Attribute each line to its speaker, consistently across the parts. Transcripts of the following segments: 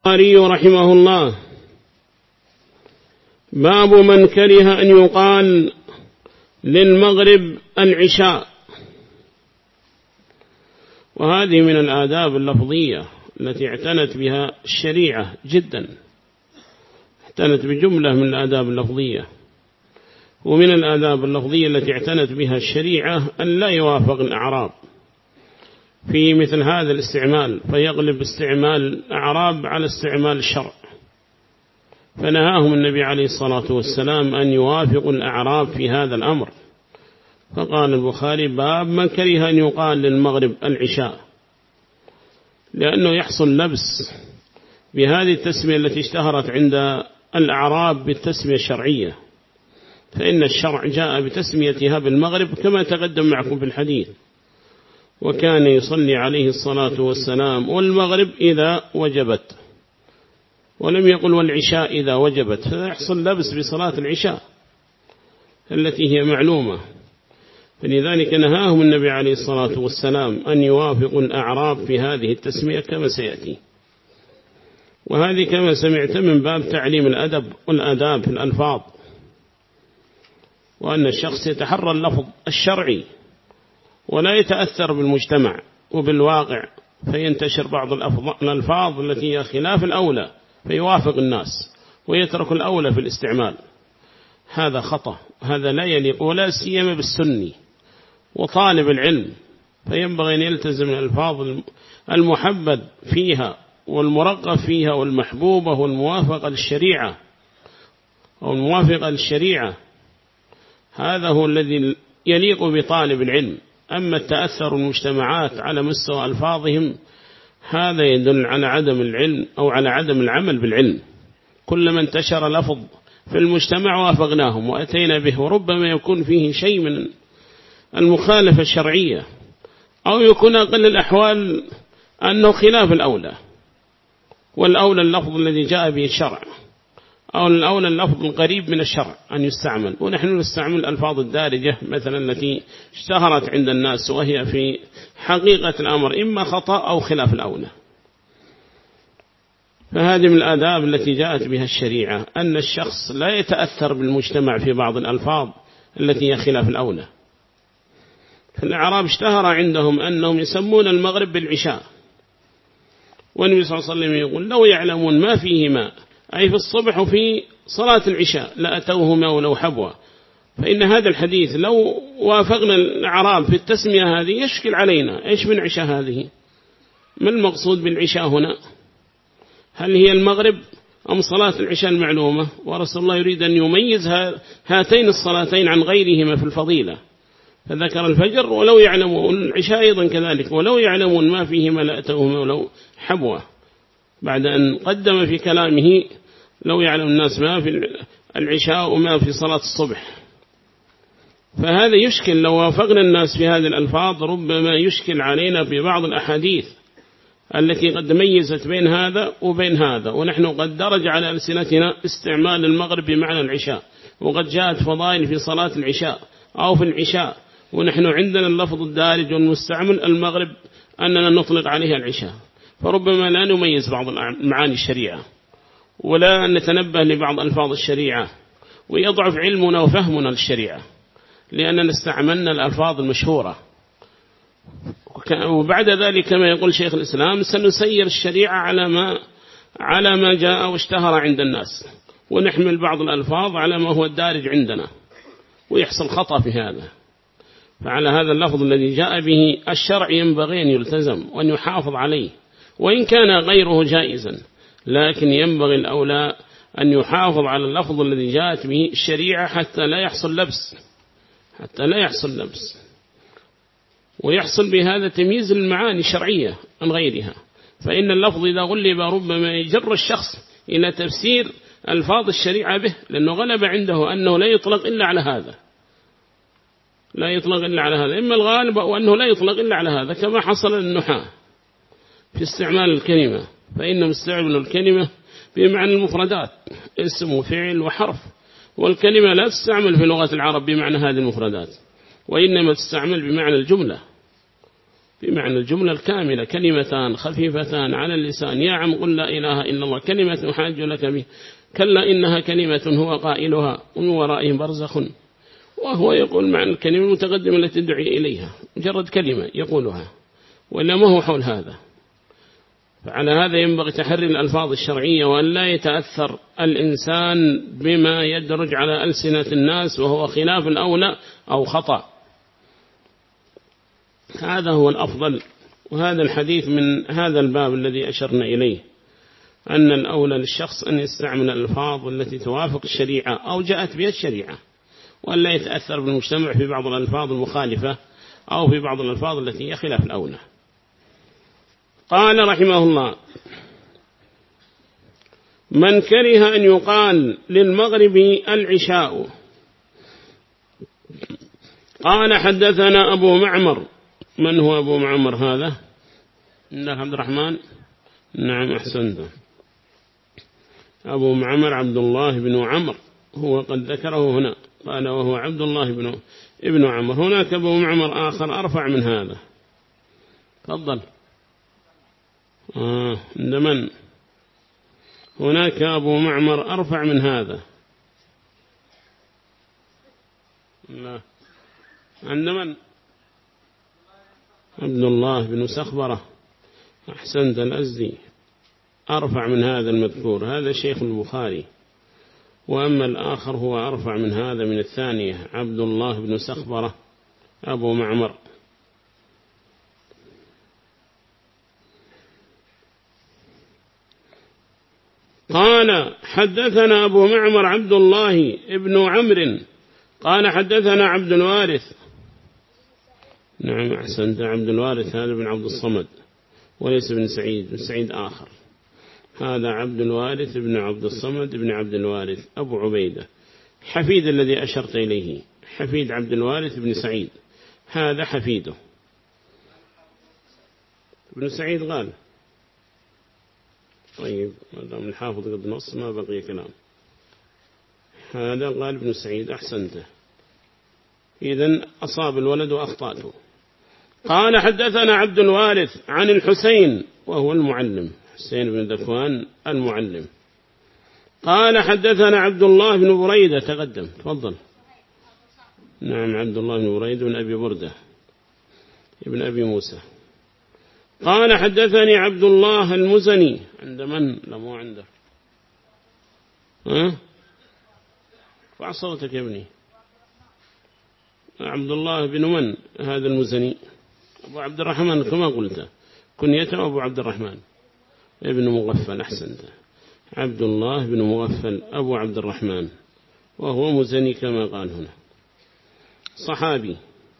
Speaker 1: البخاري رحمه الله باب من كره أن يقال للمغرب العشاء. وهذه من الآداب اللفظية التي اعتنت بها الشريعة جدا، اعتنت بجملة من الآداب اللفظية. ومن الآداب اللفظية التي اعتنت بها الشريعة أن لا يوافق الأعراب في مثل هذا الاستعمال، فيغلب استعمال الأعراب على استعمال الشرع، فنهاهم النبي عليه الصلاة والسلام أن يوافقوا الأعراب في هذا الأمر. فقال البخاري باب من كره أن يقال للمغرب العشاء، لأنه يحصل لبس بهذه التسمية التي اشتهرت عند الأعراب بالتسمية الشرعية، فإن الشرع جاء بتسميتها بالمغرب كما تقدم معكم في الحديث. وكان يصلي عليه الصلاة والسلام والمغرب إذا وجبت، ولم يقل والعشاء إذا وجبت، فيحصل لبس بصلاة العشاء التي هي معلومة. فلذلك نهاهم النبي عليه الصلاة والسلام أن يوافقوا الأعراب في هذه التسمية كما سيأتي. وهذه كما سمعت من باب تعليم الأدب والآداب في الألفاظ، وأن الشخص يتحرى اللفظ الشرعي ولا يتأثر بالمجتمع وبالواقع فينتشر بعض الألفاظ التي هي خلاف الأولى فيوافق الناس ويترك الأولى في الاستعمال. هذا خطأ، هذا لا يليق، ولا سيما بالسني وطالب العلم، فينبغي أن يلتزم الألفاظ المحبب فيها والمرغب فيها والمحبوبة والموافقة للشريعة أو الموافقة للشريعة. هذا هو الذي يليق بطالب العلم. أما التأثر المجتمعات على مستوى ألفاظهم هذا يدل على عدم العلم أو على عدم العمل بالعلم. كلما انتشر لفظ في المجتمع وافقناهم وأتينا به، وربما يكون فيه شيء من المخالفة الشرعية، أو يكون أقل الأحوال أنه خلاف الأولى، والأولى اللفظ الذي جاء به الشرع، أو الأولى اللفظ القريب من الشرع أن يستعمل. ونحن نستعمل الألفاظ الدارجة مثلا التي اشتهرت عند الناس، وهي في حقيقة الأمر إما خطأ أو خلاف الأولى. فهذه من الآداب التي جاءت بها الشريعة، أن الشخص لا يتأثر بالمجتمع في بعض الألفاظ التي هي خلاف الأولى. فالأعراب اشتهر عندهم أنهم يسمون المغرب بالعشاء، والنبي صلى الله عليه وسلم يقول لو يعلمون ما فيهما، أي في الصبح وفي صلاة العشاء، لأتوهما ولو حبوا. فإن هذا الحديث لو وافقنا الأعراب في التسمية هذه يشكل علينا، إيش من عشاء هذه؟ ما المقصود بالعشاء هنا؟ هل هي المغرب أم صلاة العشاء المعلومة؟ ورسول الله يريد أن يميز هاتين الصلاتين عن غيرهما في الفضيلة، فذكر الفجر ولو يعلمون، العشاء أيضا كذلك ولو يعلمون ما فيهما لأتوهما ولو حبوا، بعد أن قدم في كلامه لو يعلم الناس ما في العشاء وما في صلاة الصبح. فهذا يشكل لو وافقنا الناس في هذه الألفاظ، ربما يشكل علينا ببعض الأحاديث التي قد ميزت بين هذا وبين هذا، ونحن قد درج على ألسنتنا استعمال المغرب بمعنى العشاء، وقد جاءت فضائل في صلاة العشاء أو في العشاء، ونحن عندنا اللفظ الدارج والمستعمل المغرب أننا نطلق عليها العشاء. فربما لا نميز بعض معاني الشريعة ولا نتنبه لبعض ألفاظ الشريعة، ويضعف علمنا وفهمنا للشريعة لأننا استعملنا الألفاظ المشهورة. وبعد ذلك كما يقول شيخ الإسلام سنسير الشريعة على ما جاء واشتهر عند الناس، ونحمل بعض الألفاظ على ما هو الدارج عندنا، ويحصل خطأ في هذا. فعلى هذا اللفظ الذي جاء به الشرع ينبغي أن يلتزم وأن يحافظ عليه، وإن كان غيره جائزا، لكن ينبغي الأولى أن يحافظ على اللفظ الذي جاءت به الشريعة حتى لا يحصل لبس، ويحصل بهذا تمييز المعاني الشرعية عن غيرها. فإن اللفظ إذا غلب ربما يجر الشخص إلى تفسير ألفاظ الشريعة به، لأنه غلب عنده أنه لا يطلق إلا على هذا، إما الغالب أو أنه لا يطلق إلا على هذا، كما حصل للنحاة في استعمال الكلمة، فإنهم استعملوا الكلمة بمعنى المفردات، اسم وفعل وحرف، والكلمة لا تستعمل في لغة العرب بمعنى هذه المفردات، وإنما تستعمل بمعنى الجملة. بمعنى الجملة الكاملة، كلمتان خفيفتان على اللسان، يا عم قل لا إله إلا الله، كلمة أحاج لك به، كلا إنها كلمة هو قائلها ومن ورائهم برزخ، وهو يقول معنى الكلمة المتقدمة التي تدعي إليها، مجرد كلمة يقولها، ولا ما هو حول هذا. فعلى هذا ينبغي تحري الألفاظ الشرعية، وأن لا يتأثر الإنسان بما يدرج على ألسنة الناس وهو خلاف الأولى أو خطأ، هذا هو الأفضل. وهذا الحديث من هذا الباب الذي أشرنا إليه، أن الأولى للشخص أن يستعمل الألفاظ التي توافق الشريعة أو جاءت بها الشريعة، وأن لا يتأثر بالمجتمع في بعض الألفاظ المخالفة أو في بعض الألفاظ التي هي خلاف الأولى. قال رحمه الله: من كره أن يقال للمغرب العشاء. قال حدثنا أبو معمر. من هو أبو معمر هذا؟ عبد الرحمن. نعم أحسنت. أبو معمر عبد الله بن عمر، هو قد ذكره هنا، قال وهو عبد الله ابن عمر. هناك أبو معمر آخر أرفع من هذا. تفضل. عند من؟ هناك أبو معمر أرفع من هذا. لا، عند من؟ عبد الله بن سخبرة. أحسنت، الأزدي أرفع من هذا المذكور، هذا شيخ البخاري. وأما الآخر هو أرفع من هذا من الثانية، عبد الله بن سخبرة أبو معمر. قال حدثنا أبو معمر عبد الله ابن عمرو قال حدثنا عبد الوارث. نعم أحسنت، عبد الوارث هذا بن عبد الصمد وليس بن سعيد، بن سعيد آخر. هذا عبد الوارث بن عبد الصمد بن عبد الوارث أبو عبيدة، حفيد الذي أشرت إليه، حفيد عبد الوارث بن سعيد، هذا حفيده. ابن سعيد قال طيب، مدام الحافظ قد نص ما بقي كلام. هذا قال ابن سعيد، أحسنته، إذن أصاب الولد وأخطأته. قال حدثنا عبد الوارث عن الحسين وهو المعلم، حسين بن ذكوان المعلم. قال حدثنا عبد الله بن بريدة، تقدم تفضل. نعم عبد الله بن بريدة بن أبي بردة ابن أبي موسى. قال حدثني عبد الله المزني. عند من؟ لا مو عنده. ارفع صوتك يا ابني. عبد الله بن من هذا المزني؟ أبو عبد الرحمن كما قلت، كنيته أبو عبد الرحمن ابن مغفل. أحسنت، عبد الله بن مغفل أبو عبد الرحمن، وهو مزني كما قال هنا، صحابي.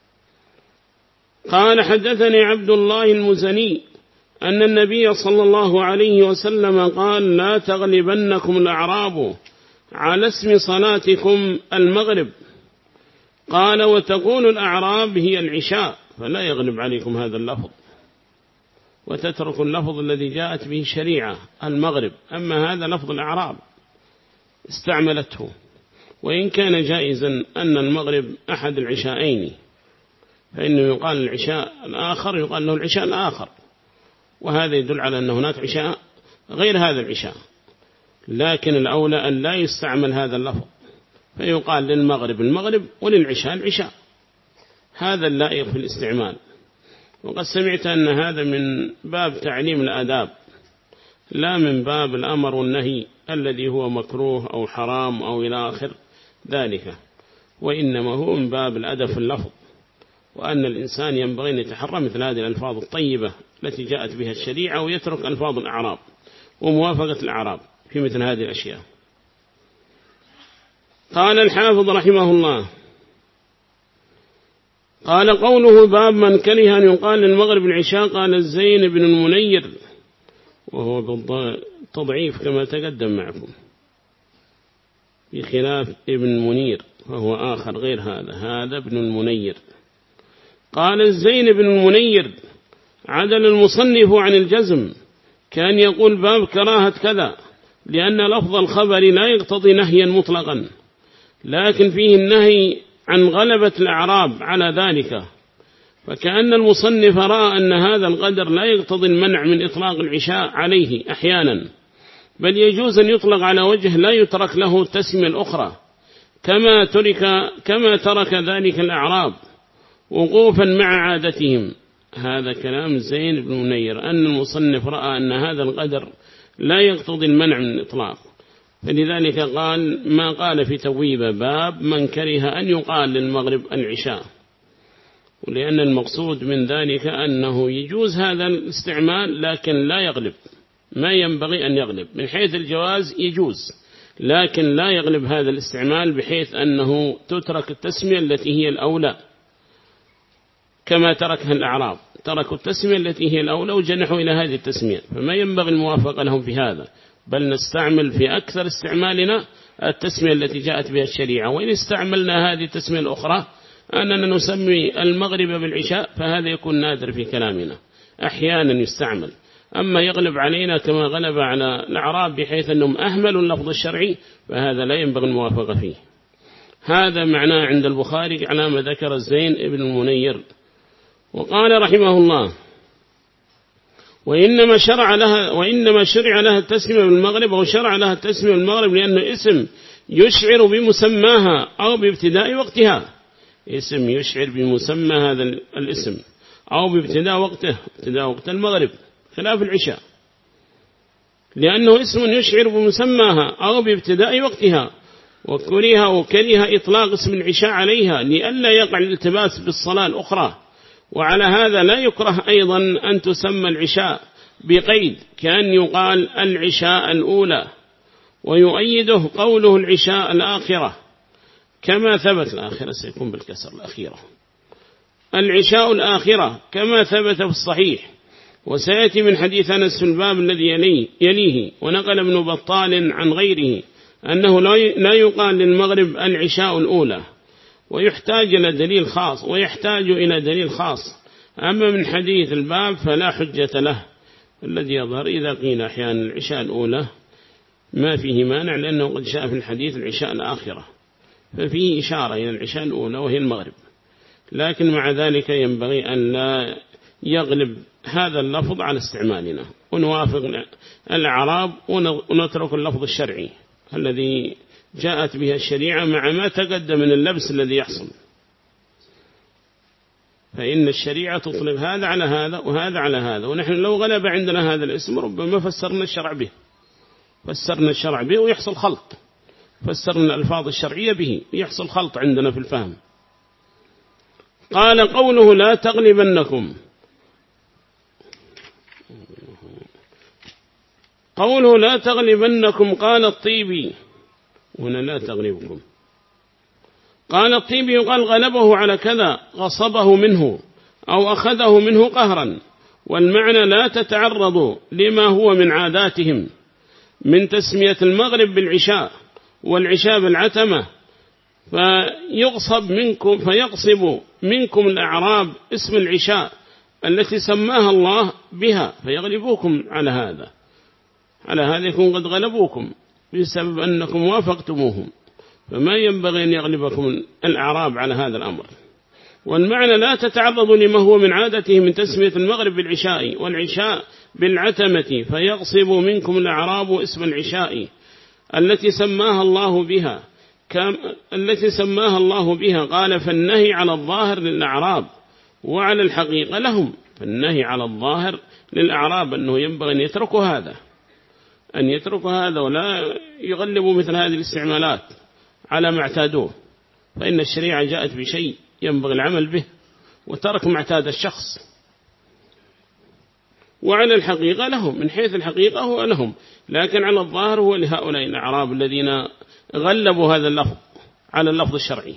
Speaker 1: قال حدثني عبد الله المزني أن النبي صلى الله عليه وسلم قال: لا تغلبنكم الأعراب على اسم صلاتكم المغرب. قال: وتقول الأعراب هي العشاء، فلا يغلب عليكم هذا اللفظ، وتترك اللفظ الذي جاءت به الشريعة المغرب. أما هذا لفظ الأعراب استعملته، وإن كان جائزا أن المغرب أحد العشاءين، فإنه يقال العشاء الآخر يقال له العشاء الآخر، وهذا يدل على أن هناك عشاء غير هذا العشاء، لكن الأولى أن لا يستعمل هذا اللفظ، فيقال للمغرب المغرب وللعشاء العشاء، هذا اللائق في الاستعمال. وقد سمعت أن هذا من باب تعليم الآداب، لا من باب الأمر والنهي الذي هو مكروه أو حرام أو إلى آخر ذلك، وإنما هو من باب الأدب في اللفظ، وأن الإنسان ينبغي أن يتحرى مثل هذه الألفاظ الطيبة التي جاءت بها الشريعة، ويترك ألفاظ الأعراب وموافقة الأعراب في مثل هذه الأشياء. قال الحافظ رحمه الله: قال قوله باب من كره أن يقال للمغرب العشاء. قال الزين بن المنير، وهو بالتضعيف كما تقدم معكم، بخلاف ابن منير فهو آخر غير هذا ابن المنير. قال الزين بن المنير: عدل المصنف عن الجزم، كان يقول باب كراهة كذا، لأن لفظ الخبر لا يقتضي نهيا مطلقا، لكن فيه النهي عن غلبة الأعراب على ذلك، فكأن المصنف رأى أن هذا القدر لا يقتضي المنع من إطلاق العشاء عليه أحيانا، بل يجوز أن يطلق على وجه لا يترك له التسمية الأخرى، كما ترك ذلك الأعراب وقوفا مع عادتهم. هذا كلام زين بن منير، أن المصنف رأى أن هذا القدر لا يقتضي المنع من الإطلاق، فلذلك قال ما قال في تويبة باب من كره أن يقال للمغرب العشاء، ولأن المقصود من ذلك أنه يجوز هذا الاستعمال لكن لا يغلب، ما ينبغي أن يغلب، من حيث الجواز يجوز لكن لا يغلب هذا الاستعمال بحيث أنه تترك التسمية التي هي الأولى، كما تركها الأعراب، تركوا التسمية التي هي الأولى وجنحوا إلى هذه التسمية، فما ينبغي الموافقة لهم في هذا، بل نستعمل في أكثر استعمالنا التسمية التي جاءت بها الشريعة. وإن استعملنا هذه التسمية الأخرى أننا نسمي المغرب بالعشاء فهذا يكون نادر في كلامنا، أحيانا يستعمل، أما يغلب علينا كما غلب على الأعراب بحيث أنهم أهملوا اللفظ الشرعي فهذا لا ينبغي الموافقة فيه. هذا معناه عند البخاري على ما ذكر الزين ابن المنير. وقال رحمه الله وإنما شرع لها التسمية بالمغرب، أو شرع لها التسمية بالمغرب لأنه اسم يشعر بمسماها أو بابتداء وقتها، اسم يشعر بمسمى هذا الاسم أو بابتداء وقته، ابتداء وقت المغرب خلاف العشاء، لأنه اسم يشعر بمسماها أو بابتداء وقتها، وكره إطلاق اسم العشاء عليها لئلا يقع الالتباس بالصلاة الأخرى. وعلى هذا لا يكره أيضا أن تسمى العشاء بقيد كأن يقال العشاء الأولى، ويؤيده قوله العشاء الآخرة كما ثبت، الآخرة سيكون بالكسر الأخيرة، العشاء الآخرة كما ثبت في الصحيح، وسيأتي من حديث أنس في الباب الذي يليه. ونقل ابن بطال عن غيره أنه لا يقال للمغرب العشاء الأولى، ويحتاج إلى دليل خاص، أما من حديث الباب فلا حجة له. الذي يظهر إذا قيل أحيانا العشاء الأولى ما فيه مانع، لأنه قد شاء في الحديث العشاء الآخرة، ففيه إشارة إلى العشاء الأولى وهي المغرب، لكن مع ذلك ينبغي أن لا يغلب هذا اللفظ على استعمالنا، ونوافق الأعراب ونترك اللفظ الشرعي الذي جاءت بها الشريعة مع ما تقدم من اللبس الذي يحصل، فإن الشريعة تطلب هذا على هذا وهذا على هذا، ونحن لو غلب عندنا هذا الاسم ربما فسرنا الشرع به ويحصل خلط، فسرنا الألفاظ الشرعية به ويحصل خلط عندنا في الفهم. قال قوله لا تغلبنكم، قال الطيبي هنا لا تغلبكم، قال الطيبي يقال غلبه على كذا، غصبه منه أو أخذه منه قهرا، والمعنى لا تتعرضوا لما هو من عاداتهم من تسمية المغرب بالعشاء والعشاء بالعتمة، فيغصب منكم الأعراب اسم العشاء التي سماها الله بها فيغلبوكم على هذا يكون قد غلبوكم بسبب أنكم وافقتموهم، فما ينبغي أن يغلبكم الأعراب على هذا الأمر. والمعنى لا تتعرضوا لما هو من عادته من تسمية المغرب بالعشاء والعشاء بالعتمة، فيغصب منكم الأعراب اسم العشاء التي سماها الله بها. قال فالنهي على الظاهر للأعراب وعلى الحقيقة لهم، فالنهي على الظاهر للأعراب أنه ينبغي أن يتركوا هذا ولا يغلبوا مثل هذه الاستعمالات على ما اعتادوه، فإن الشريعة جاءت بشيء ينبغي العمل به وترك ما اعتاد الشخص. وعلى الحقيقة لهم، من حيث الحقيقة هو لهم، لكن على الظاهر هو لهؤلاء الأعراب الذين غلبوا هذا اللفظ على اللفظ الشرعي،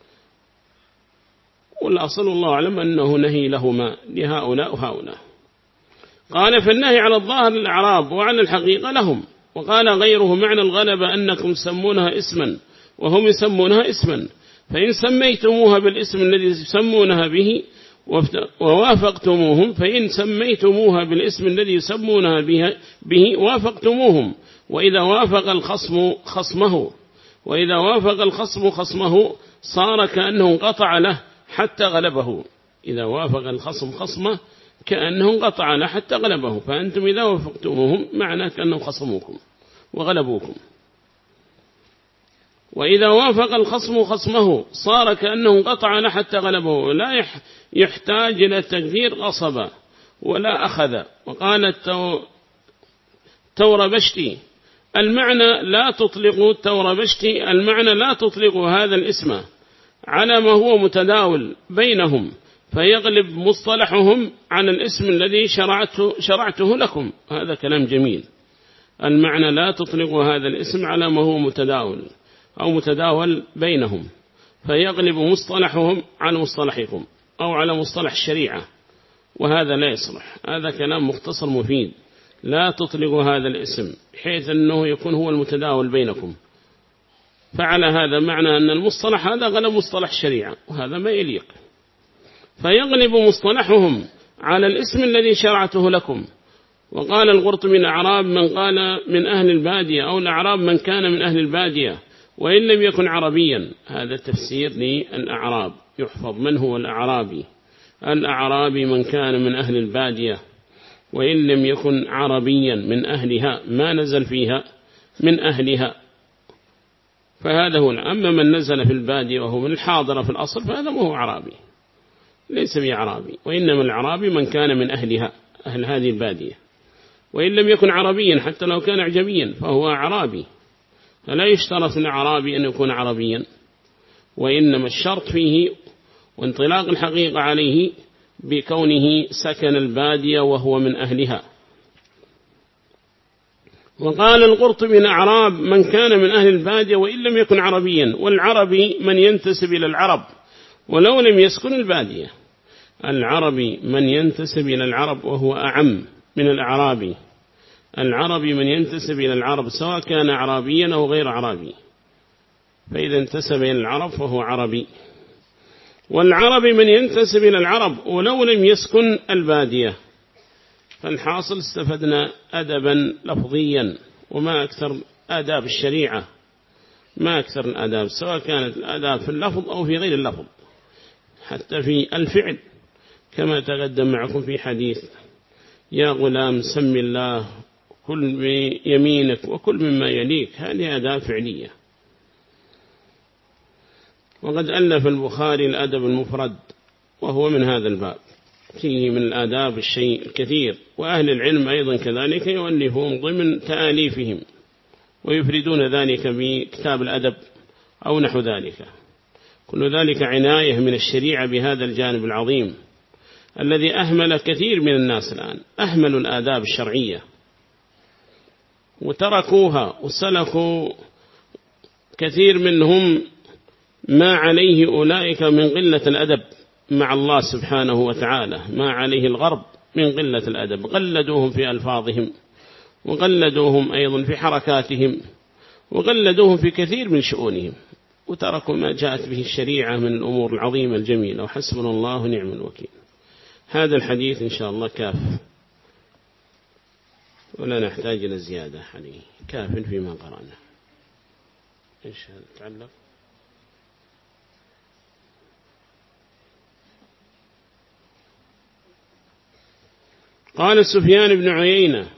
Speaker 1: والأصل الله أعلم أنه نهي لهما لهؤلاء وهؤلاء. قال فالنهي على الظاهر للأعراب وعلى الحقيقة لهم. وقال غيره معنى الغلبة أنكم تسمونها اسما وهم يسمونها اسما، فإن سميتموها بالاسم الذي يسمونها به ووافقتموهم، فإن سميتموها بالاسم الذي يسمونها به وافقتموهم، وإذا وافق الخصم خصمه صار كأنه انقطع له حتى غلبه، إذا وافق الخصم خصمه كأنه انقطع له حتى غلبه، فأنتم إذا وافقتموهم معنى كأنهم خصموكم وغلبوكم. وإذا وافق الخصم خصمه صار كأنه انقطع له حتى غلبه، لا يحتاج إلى تقدير غصب ولا أخذ. وقال التوربشتي المعنى لا تطلق التوربشتي المعنى لا تطلق هذا الاسم على ما هو متداول بينهم فيغلب مصطلحهم على الاسم الذي شرعته لكم. هذا كلام جميل. المعنى لا تطلق هذا الاسم على ما هو متداول أو متداول بينهم فيغلب مصطلحهم على مصطلحكم أو على مصطلح الشريعة، وهذا لا يصلح. هذا كلام مختصر مفيد. لا تطلق هذا الاسم حيث أنه يكون هو المتداول بينكم، فعلى هذا معنى أن المصطلح هذا غلب مصطلح الشريعة، وهذا ما يليق. فيغلب مصطلحهم على الاسم الذي شرعته لكم. وقال القرطبي الأعراب من قال من أهل البادية، أو الأعراب من كان من أهل البادية وإن لم يكن عربيا. هذا تفسير للأعراب، يحفظ من هو الأعرابي. الأعرابي من كان من أهل البادية وإن لم يكن عربيا من أهلها، ما نزل فيها من أهلها، فهذا هو. أما من نزل في البادية وهو من الحاضرة في الأصل فهذا ما هو عربي، ليس بعربي. وإنما العربي من كان من أهلها، أهل هذه البادية، وإن لم يكن عربيا حتى لو كان أعجميا فهو عربي. فلا يشترط العربي أن يكون عربيا، وإنما الشرط فيه وانطلاق الحقيقة عليه بكونه سكن البادية وهو من أهلها. وقال القرطبي الأعراب من كان من أهل البادية وإن لم يكن عربيا، والعربي من ينتسب إلى العرب ولو لم يسكن البادية. العربي من ينتسب إلى العرب وهو أعم من الأعرابي. العربي من ينتسب إلى العرب سواء كان عربيا أو غير عربي، فإذا انتسب إلى العرب فهو عربي. والعربي من ينتسب إلى العرب ولو لم يسكن البادية. فالحاصل استفدنا أدبا لفظيا، وما أكثر آداب الشريعة، ما أكثر الآداب، سواء كانت الآداب في اللفظ أو في غير اللفظ، حتى في الفعل كما تقدم معكم في حديث يا غلام سم الله كل بيمينك وكل مما يليك. هذه آداب فعلية. وقد ألف البخاري الأدب المفرد وهو من هذا الباب، فيه من الآداب الشيء الكثير. وأهل العلم أيضا كذلك يؤلفون ضمن تآليفهم ويفردون ذلك بكتاب الأدب أو نحو ذلك. كل ذلك عناية من الشريعة بهذا الجانب العظيم الذي أهمل كثير من الناس الآن. أهملوا الآداب الشرعية وتركوها، وسلكوا كثير منهم ما عليه أولئك من قلة الأدب مع الله سبحانه وتعالى، ما عليه الغرب من قلة الأدب. قلدوهم في ألفاظهم، وقلدوهم أيضا في حركاتهم، وقلدوهم في كثير من شؤونهم، وتركوا ما جاءت به الشريعة من الأمور العظيمة الجميلة. وحسبنا الله ونعم الوكيل. هذا الحديث إن شاء الله كاف، ولا نحتاج إلى زيادة عليه، كاف فيما قرأنا. إيش هذا تعلق؟ قال سفيان بن عيينة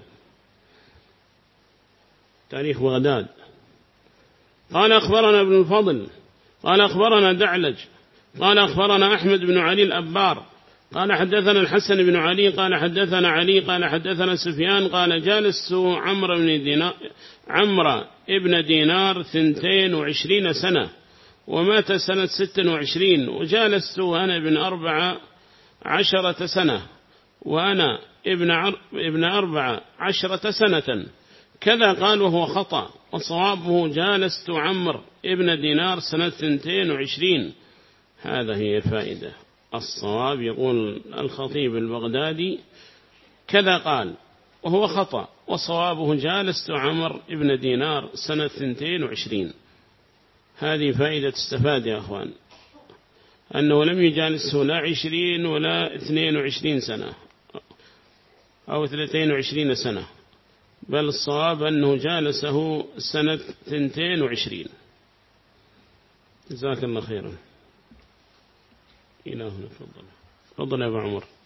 Speaker 1: تاريخ بغداد قال أخبرنا ابن الفضل قال أخبرنا دعلج قال أخبرنا أحمد بن علي الأبار قال حدثنا الحسن بن علي قال حدثنا علي قال حدثنا سفيان قال جالست عمرو ابن دينار 22 سنة ومات سنة 26، وجالست أنا ابن 14 سنة وأنا ابن 14 سنة كذا قال، وهو خطأ، وصوابه جالست عمرو ابن دينار سنة 22. هذا هي الفائدة. الصواب يقول الخطيب البغدادي كذا قال وهو خطأ، وصوابه جالست عمرو ابن دينار سنة 22. هذه فائدة استفاد يا أخوان، أنه لم يجالسه لا 20 ولا 22 سنة أو 23 سنة، بل الصواب أنه جالسه سنة 22. جزاك الله خيرا. إلهنا تفضل. تفضل يا أبو عمر.